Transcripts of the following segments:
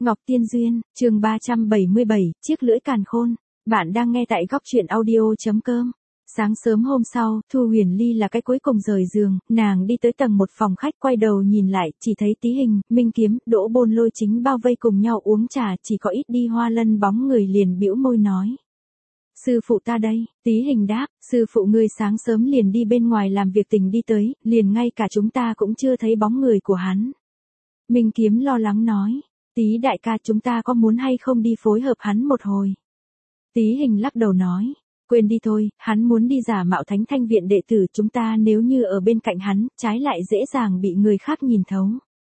Ngọc Tiên Duyên, chương 377, chiếc lưỡi càn khôn. Bạn đang nghe tại góc truyện audio.com. Sáng sớm hôm sau, Thu Huyền Ly là cái cuối cùng rời giường, nàng đi tới tầng một phòng khách, quay đầu nhìn lại, chỉ thấy Tí Hình, Minh Kiếm, Đỗ Bôn Lôi chính bao vây cùng nhau uống trà, chỉ có ít đi Hoa Lân bóng người liền bĩu môi nói. Sư phụ ta đây, Tí Hình đáp, sư phụ ngươi sáng sớm liền đi bên ngoài làm việc tình đi tới, liền ngay cả chúng ta cũng chưa thấy bóng người của hắn. Minh Kiếm lo lắng nói. Tí đại ca, chúng ta có muốn hay không đi phối hợp hắn một hồi? Tí Hình lắc đầu nói, quên đi thôi, hắn muốn đi giả mạo Thánh Thanh Viện đệ tử, chúng ta nếu như ở bên cạnh hắn, trái lại dễ dàng bị người khác nhìn thấu.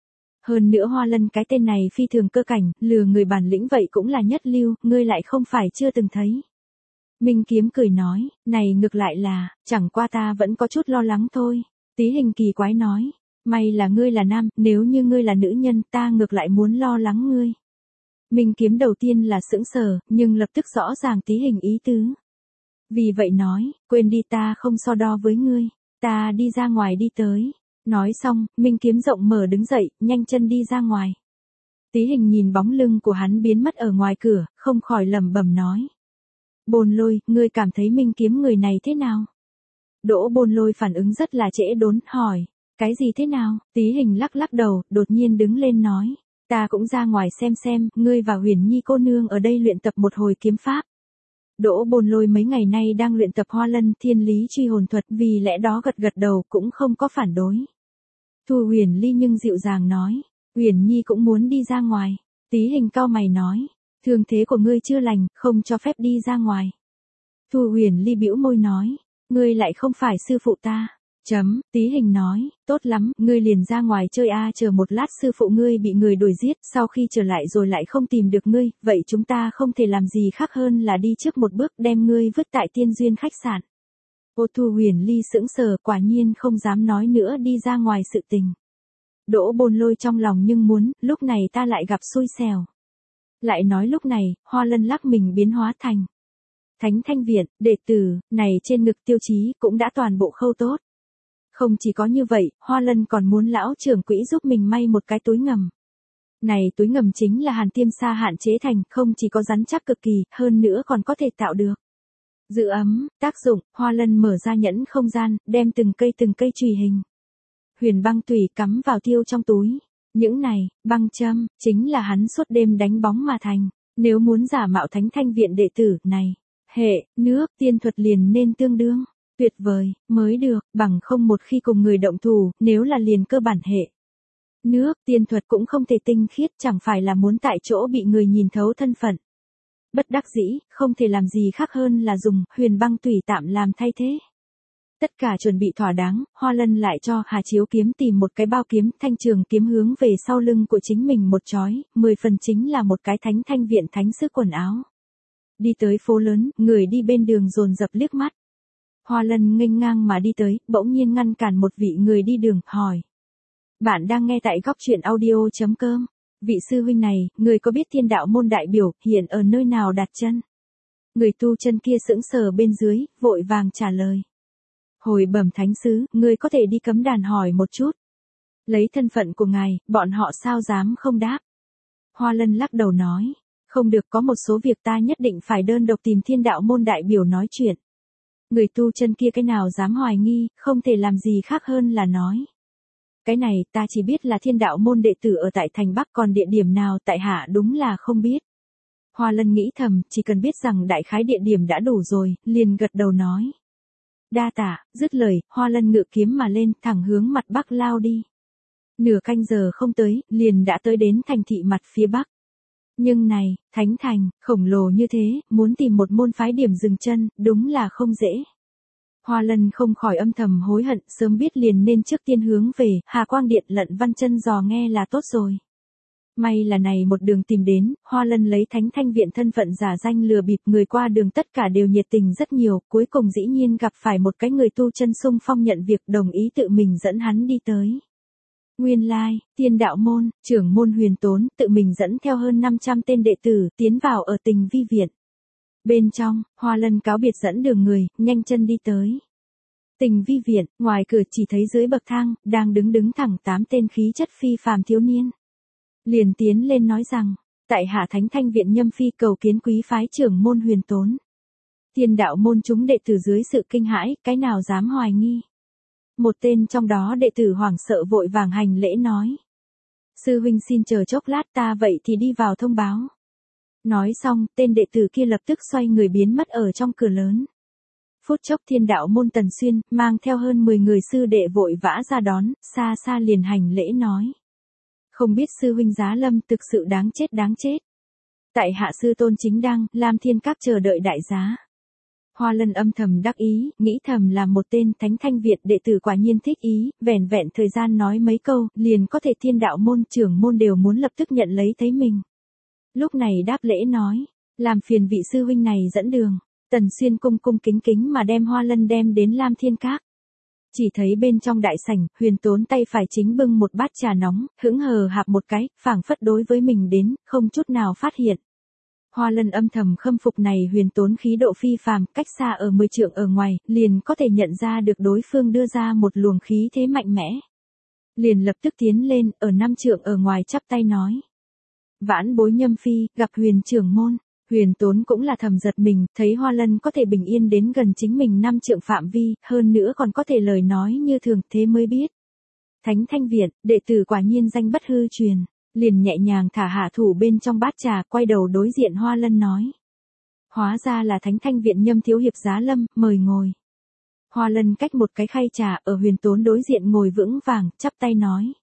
Hơn nữa Hoa Lân cái tên này phi thường cơ cảnh, lừa người bản lĩnh vậy cũng là nhất lưu, ngươi lại không phải chưa từng thấy. Minh Kiếm cười nói, này ngược lại là, chẳng qua ta vẫn có chút lo lắng thôi. Tí Hình kỳ quái nói. May là ngươi là nam, nếu như ngươi là nữ nhân, ta ngược lại muốn lo lắng ngươi. Minh Kiếm đầu tiên là sững sờ, nhưng lập tức rõ ràng Tí Hình ý tứ. Vì vậy nói, quên đi, ta không so đo với ngươi, ta đi ra ngoài đi tới. Nói xong, Minh Kiếm rộng mở đứng dậy, nhanh chân đi ra ngoài. Tí Hình nhìn bóng lưng của hắn biến mất ở ngoài cửa, không khỏi lẩm bẩm nói. Bôn Lôi, ngươi cảm thấy Minh Kiếm người này thế nào? Đỗ Bôn Lôi phản ứng rất là trễ đốn, hỏi. Cái gì thế nào? Tí Hình lắc lắc đầu, đột nhiên đứng lên nói. Ta cũng ra ngoài xem, ngươi và Huyền Nhi cô nương ở đây luyện tập một hồi kiếm pháp. Đỗ Bôn Lôi mấy ngày nay đang luyện tập Hoa Lân Thiên Lý Truy Hồn Thuật, vì lẽ đó gật gật đầu cũng không có phản đối. Thu Huyền Ly nhưng dịu dàng nói. Huyền Nhi cũng muốn đi ra ngoài. Tí Hình cau mày nói. Thương thế của ngươi chưa lành, không cho phép đi ra ngoài. Thu Huyền Ly bĩu môi nói. Ngươi lại không phải sư phụ ta. Tí Hình nói, tốt lắm, ngươi liền ra ngoài chơi chờ một lát sư phụ ngươi bị người đuổi giết, sau khi trở lại rồi lại không tìm được ngươi, vậy chúng ta không thể làm gì khác hơn là đi trước một bước đem ngươi vứt tại Tiên Duyên khách sạn. Ô Thu Huyền Ly sững sờ, quả nhiên không dám nói nữa đi ra ngoài sự tình. Đỗ Bôn Lôi trong lòng nhưng muốn, lúc này ta lại gặp xui xẻo. Lại nói lúc này, Hoa Lân lắc mình biến hóa thành Thánh Thanh Viện, đệ tử, này trên ngực tiêu chí cũng đã toàn bộ khâu tốt. Không chỉ có như vậy, Hoa Lân còn muốn lão trưởng quỹ giúp mình may một cái túi ngầm. Này túi ngầm chính là hàn tiêm sa hạn chế thành, không chỉ có rắn chắc cực kỳ, hơn nữa còn có thể tạo được giữ ấm, tác dụng. Hoa Lân mở ra nhẫn không gian, đem từng cây chùy hình huyền băng tùy cắm vào tiêu trong túi. Những này, băng châm, chính là hắn suốt đêm đánh bóng mà thành. Nếu muốn giả mạo Thánh Thanh Viện đệ tử, này, hệ, nước, tiên thuật liền nên tương đương. Tuyệt vời, mới được, bằng không một khi cùng người động thủ, nếu là liền cơ bản hệ. Nước, tiên thuật cũng không thể tinh khiết, chẳng phải là muốn tại chỗ bị người nhìn thấu thân phận. Bất đắc dĩ, không thể làm gì khác hơn là dùng huyền băng tùy tạm làm thay thế. Tất cả chuẩn bị thỏa đáng, Hoa Lân lại cho Hà Chiếu Kiếm tìm một cái bao kiếm, thanh trường kiếm hướng về sau lưng của chính mình một chói, 10 phần chính là một cái Thánh Thanh Viện thánh sứ quần áo. Đi tới phố lớn, người đi bên đường dồn dập liếc mắt. Hoa Lân nghênh ngang mà đi tới, bỗng nhiên ngăn cản một vị người đi đường, hỏi. Bạn đang nghe tại góc truyện audio.com. Vị sư huynh này, người có biết Thiên Đạo Môn đại biểu, hiện ở nơi nào đặt chân? Người tu chân kia sững sờ bên dưới, vội vàng trả lời. Hồi bẩm thánh sứ, người có thể đi cấm đàn hỏi một chút. Lấy thân phận của ngài, bọn họ sao dám không đáp? Hoa Lân lắc đầu nói. Không được, có một số việc ta nhất định phải đơn độc tìm Thiên Đạo Môn đại biểu nói chuyện. Người tu chân kia cái nào dám hoài nghi, không thể làm gì khác hơn là nói. Cái này ta chỉ biết là Thiên Đạo Môn đệ tử ở tại thành Bắc, còn địa điểm nào tại hạ đúng là không biết. Hoa Lân nghĩ thầm, chỉ cần biết rằng đại khái địa điểm đã đủ rồi, liền gật đầu nói. Đa tạ, dứt lời, Hoa Lân ngự kiếm mà lên, thẳng hướng mặt Bắc lao đi. Nửa canh giờ không tới, liền đã tới đến thành thị mặt phía Bắc. Nhưng này, Thánh Thành, khổng lồ như thế, muốn tìm một môn phái điểm dừng chân, đúng là không dễ. Hoa Lân không khỏi âm thầm hối hận, sớm biết liền nên trước tiên hướng về Hà Quang Điện Lận Văn Chân dò nghe là tốt rồi. May là này một đường tìm đến, Hoa Lân lấy Thánh Thanh Viện thân phận giả danh lừa bịp, người qua đường tất cả đều nhiệt tình rất nhiều, cuối cùng dĩ nhiên gặp phải một cái người tu chân xung phong nhận việc, đồng ý tự mình dẫn hắn đi tới. Nguyên lai, Thiên Đạo Môn, trưởng môn Huyền Tốn, tự mình dẫn theo hơn 500 tên đệ tử, tiến vào ở Tình Vi Viện. Bên trong, Hoa Lân cáo biệt dẫn đường người, nhanh chân đi tới. Tình Vi Viện, ngoài cửa chỉ thấy dưới bậc thang, đang đứng thẳng 8 tên khí chất phi phàm thiếu niên. Liền tiến lên nói rằng, Tại hạ Thánh Thanh Viện Nhâm Phi cầu kiến quý phái trưởng môn Huyền Tốn. Thiên đạo môn chúng đệ tử dưới sự kinh hãi, cái nào dám hoài nghi. Một tên trong đó đệ tử hoảng sợ vội vàng hành lễ nói. Sư huynh xin chờ chốc lát, ta vậy thì đi vào thông báo. Nói xong, tên đệ tử kia lập tức xoay người biến mất ở trong cửa lớn. Phút chốc Thiên đạo môn Tần Xuyên, mang theo hơn 10 người sư đệ vội vã ra đón, xa xa liền hành lễ nói. Không biết sư huynh giá lâm thực sự đáng chết đáng chết. Tại hạ sư tôn chính đăng, Lam Thiên Các chờ đợi đại giá. Hoa Lân âm thầm đắc ý, nghĩ thầm là một tên Thánh Thanh Viện đệ tử quả nhiên thích ý, vẻn vẹn thời gian nói mấy câu, liền có thể Thiên đạo môn trưởng môn đều muốn lập tức nhận lấy thấy mình. Lúc này đáp lễ nói, làm phiền vị sư huynh này dẫn đường. Tần Xuyên cung cung kính kính mà đem Hoa Lân đem đến Lam Thiên Các. Chỉ thấy bên trong đại sảnh, Huyền Tốn tay phải chính bưng một bát trà nóng, hững hờ hạp một cái, phảng phất đối với mình đến, không chút nào phát hiện. Hoa Lân âm thầm khâm phục này Huyền Tốn khí độ phi phàm, cách xa ở 10 trượng ở ngoài, liền có thể nhận ra được đối phương đưa ra một luồng khí thế mạnh mẽ. Liền lập tức tiến lên, ở 5 trượng ở ngoài chắp tay nói. Vãn bối Nhâm Phi, gặp Huyền trưởng môn. Huyền Tốn cũng là thầm giật mình, thấy Hoa Lân có thể bình yên đến gần chính mình 5 trượng phạm vi, hơn nữa còn có thể lời nói như thường, thế mới biết. Thánh Thanh Viện, đệ tử quả nhiên danh bất hư truyền, liền nhẹ nhàng thả hạ thủ bên trong bát trà, quay đầu đối diện Hoa Lân nói. Hóa ra là Thánh Thanh Viện Nhâm thiếu hiệp giá lâm, mời ngồi. Hoa Lân cách một cái khay trà ở Huyền Tốn đối diện ngồi vững vàng, chắp tay nói.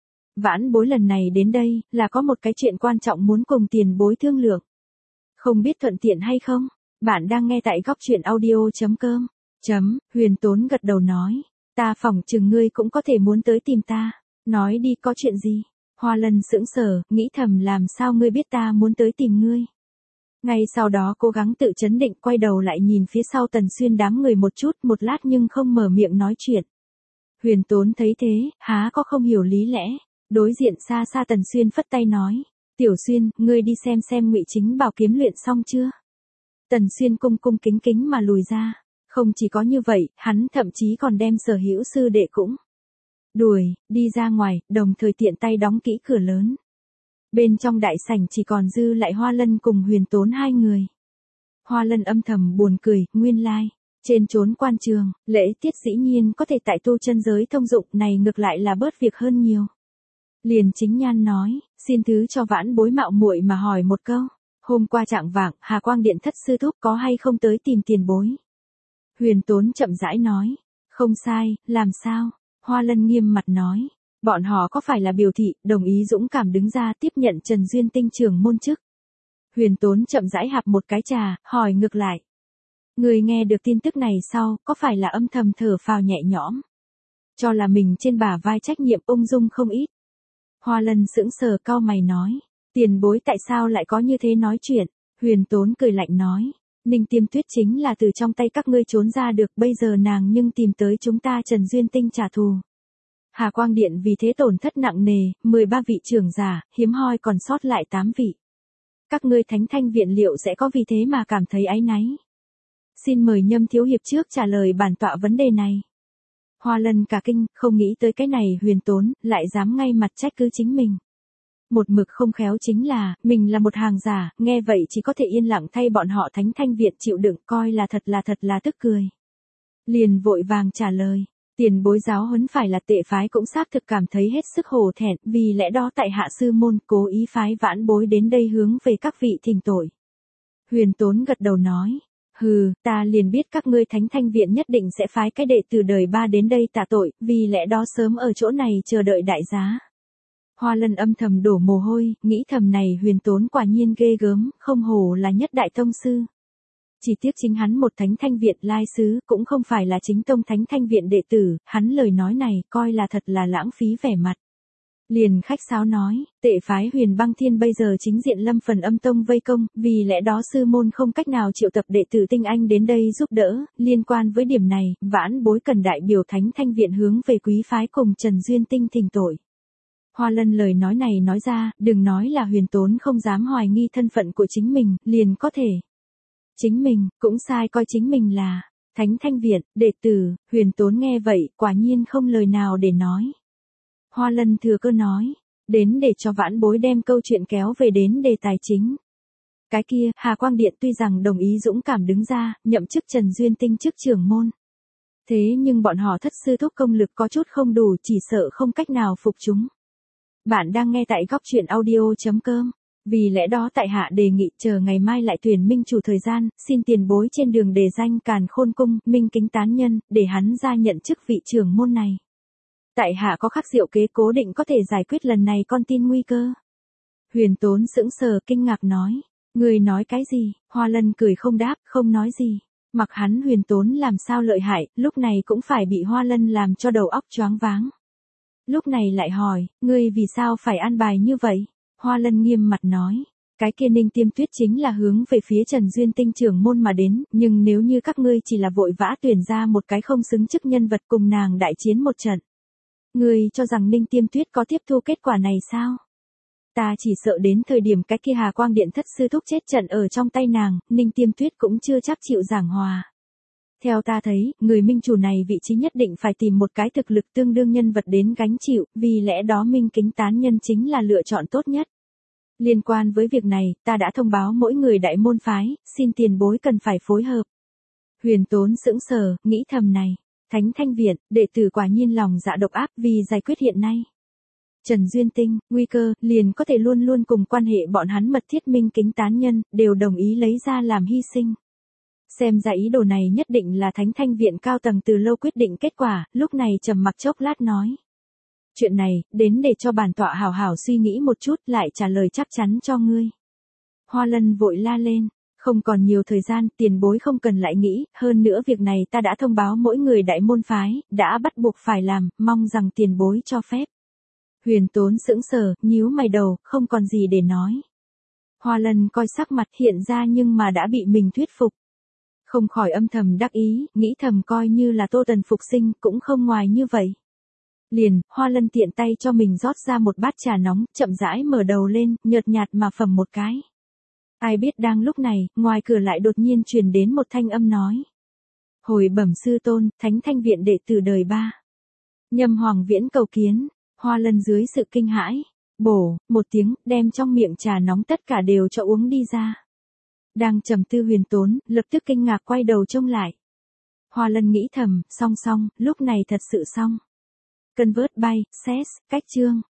Vãn bối lần này đến đây, là có một cái chuyện quan trọng muốn cùng tiền bối thương lượng. Không biết thuận tiện hay không? Bạn đang nghe tại góc truyện audio.com. Huyền Tốn gật đầu nói. Ta phỏng chừng ngươi cũng có thể muốn tới tìm ta. Nói đi có chuyện gì? Hoa Lân sững sờ, nghĩ thầm làm sao ngươi biết ta muốn tới tìm ngươi. Ngay sau đó cố gắng tự chấn định quay đầu lại nhìn phía sau Tần Xuyên đám người một chút một lát nhưng không mở miệng nói chuyện. Huyền Tốn thấy thế, há có không hiểu lý lẽ. Đối diện xa xa Tần Xuyên phất tay nói. Tiểu Xuyên, ngươi đi xem Ngụy Chính Bảo kiếm luyện xong chưa? Tần Xuyên cung cung kính kính mà lùi ra. Không chỉ có như vậy, hắn thậm chí còn đem sở hữu sư đệ cũng đuổi, đi ra ngoài, đồng thời tiện tay đóng kỹ cửa lớn. Bên trong đại sảnh chỉ còn dư lại Hoa Lân cùng Huyền Tốn hai người. Hoa Lân âm thầm buồn cười, nguyên lai. Trên chốn quan trường, lễ tiết dĩ nhiên có thể tại tu chân giới thông dụng này ngược lại là bớt việc hơn nhiều. Liền Chính Nhan nói, xin thứ cho vãn bối mạo muội mà hỏi một câu. Hôm qua trạng vạng, Hà Quang Điện thất sư thúc có hay không tới tìm tiền bối? Huyền Tốn chậm rãi nói, không sai, làm sao? Hoa Lân nghiêm mặt nói, bọn họ có phải là biểu thị, đồng ý dũng cảm đứng ra tiếp nhận Trần Duyên Tinh trưởng môn chức? Huyền Tốn chậm rãi hạp một cái trà, hỏi ngược lại. Người nghe được tin tức này sau, có phải là âm thầm thở phào nhẹ nhõm? Cho là mình trên bả vai trách nhiệm ung dung không ít. Hoa Lân sững sờ cau mày nói, tiền bối tại sao lại có như thế nói chuyện? Huyền Tốn cười lạnh nói, Ninh Tiêm Tuyết chính là từ trong tay các ngươi trốn ra được, bây giờ nàng nhưng tìm tới chúng ta Trần Duyên Tinh trả thù. Hà Quang Điện vì thế tổn thất nặng nề, 13 vị trưởng giả, hiếm hoi còn sót lại 8 vị. Các ngươi Thánh Thanh Viện liệu sẽ có vì thế mà cảm thấy áy náy? Xin mời Nhâm thiếu hiệp trước trả lời bản tọa vấn đề này. Hoa Lân cả kinh, không nghĩ tới cái này Huyền Tốn, lại dám ngay mặt trách cứ chính mình. Một mực không khéo chính là, mình là một hàng giả, nghe vậy chỉ có thể yên lặng thay bọn họ Thánh Thanh Viện chịu đựng, coi là thật là tức cười. Liền vội vàng trả lời, tiền bối giáo huấn phải là tệ phái cũng xác thực cảm thấy hết sức hổ thẹn, vì lẽ đó tại hạ sư môn cố ý phái vãn bối đến đây hướng về các vị thỉnh tội. Huyền Tốn gật đầu nói. Hừ, ta liền biết các ngươi Thánh Thanh Viện nhất định sẽ phái cái đệ tử đời 3 đến đây tạ tội, vì lẽ đó sớm ở chỗ này chờ đợi đại giá. Hoa Lân âm thầm đổ mồ hôi, nghĩ thầm này Huyền Tốn quả nhiên ghê gớm, không hổ là nhất đại tông sư. Chỉ tiếc chính hắn một Thánh Thanh Viện lai sứ, cũng không phải là chính tông Thánh Thanh Viện đệ tử, hắn lời nói này coi là thật là lãng phí vẻ mặt. Liền khách sáo nói, tệ phái Huyền Băng Thiên bây giờ chính diện lâm phần âm tông vây công, vì lẽ đó sư môn không cách nào triệu tập đệ tử tinh anh đến đây giúp đỡ, liên quan với điểm này, vãn bối cần đại biểu Thánh Thanh Viện hướng về quý phái cùng Trần Duyên Tinh thỉnh tội. Hoa Lân lời nói này nói ra, đừng nói là Huyền Tốn không dám hoài nghi thân phận của chính mình, liền có thể. Chính mình, cũng sai coi chính mình là Thánh Thanh Viện, đệ tử. Huyền Tốn nghe vậy, quả nhiên không lời nào để nói. Hoa Lân thừa cơ nói, Đến để cho vãn bối đem câu chuyện kéo về đến đề tài chính. Cái kia, Hà Quang Điện tuy rằng đồng ý dũng cảm đứng ra, nhậm chức Trần Duyên Tinh chức trưởng môn. Thế nhưng bọn họ thất sư thúc công lực có chút không đủ, chỉ sợ không cách nào phục chúng. Bạn đang nghe tại góc truyện audio.com. Vì lẽ đó tại hạ đề nghị chờ ngày mai lại tuyển minh chủ thời gian, xin tiền bối trên đường đề danh Càn Khôn Cung, Minh Kính Tán Nhân, để hắn ra nhận chức vị trưởng môn này. Tại hạ có khắc diệu kế cố định có thể giải quyết lần này con tin nguy cơ. Huyền Tốn sững sờ kinh ngạc nói. Người nói cái gì? Hoa Lân cười không đáp, không nói gì. Mặc hắn Huyền Tốn làm sao lợi hại, lúc này cũng phải bị Hoa Lân làm cho đầu óc choáng váng. Lúc này lại hỏi, ngươi vì sao phải an bài như vậy? Hoa Lân nghiêm mặt nói, cái kia Ninh Tiêm Tuyết chính là hướng về phía Trần Duyên Tinh trưởng môn mà đến, nhưng nếu như các ngươi chỉ là vội vã tuyển ra một cái không xứng chức nhân vật cùng nàng đại chiến một trận. Ngươi cho rằng Ninh Tiêm Tuyết có tiếp thu kết quả này sao? Ta chỉ sợ đến thời điểm cái kia Hà Quang Điện thất sư thúc chết trận ở trong tay nàng, Ninh Tiêm Tuyết cũng chưa chắc chịu giảng hòa. Theo ta thấy, người minh chủ này vị trí nhất định phải tìm một cái thực lực tương đương nhân vật đến gánh chịu, vì lẽ đó Minh Kính Tán Nhân chính là lựa chọn tốt nhất. Liên quan với việc này, ta đã thông báo mỗi người đại môn phái, xin tiền bối cần phải phối hợp. Huyền Tốn sững sờ, nghĩ thầm này, Thánh Thanh Viện, đệ tử quả nhiên lòng dạ độc ác vì giải quyết hiện nay. Trần Duyên Tinh, nguy cơ, liền có thể luôn luôn cùng quan hệ bọn hắn mật thiết Minh Kính Tán Nhân, đều đồng ý lấy ra làm hy sinh. Xem ra ý đồ này nhất định là Thánh Thanh Viện cao tầng từ lâu quyết định kết quả, lúc này trầm mặc chốc lát nói. Chuyện này, đến để cho bản tọa hảo hảo suy nghĩ một chút lại trả lời chắc chắn cho ngươi. Hoa Lân vội la lên, không còn nhiều thời gian, tiền bối không cần lại nghĩ, hơn nữa việc này ta đã thông báo mỗi người đại môn phái, đã bắt buộc phải làm, mong rằng tiền bối cho phép. Huyền Tốn sững sờ, nhíu mày đầu, không còn gì để nói. Hoa Lân coi sắc mặt hiện ra nhưng mà đã bị mình thuyết phục. Không khỏi âm thầm đắc ý, nghĩ thầm coi như là Tô Tần phục sinh cũng không ngoài như vậy. Liền, Hoa Lân tiện tay cho mình rót ra một bát trà nóng, chậm rãi mở đầu lên, nhợt nhạt mà phẩm một cái. Ai biết đang lúc này, ngoài cửa lại đột nhiên truyền đến một thanh âm nói. Hồi bẩm sư tôn, Thánh Thanh Viện đệ tử đời 3. Nhâm Hoàng Viễn cầu kiến. Hoa Lân dưới sự kinh hãi, bổ, một tiếng, đem trong miệng trà nóng tất cả đều cho uống đi ra. Đang trầm tư Huyền Tốn, lập tức kinh ngạc quay đầu trông lại. Hoa Lân nghĩ thầm, xong, lúc này thật sự xong. Convert by, cách chương.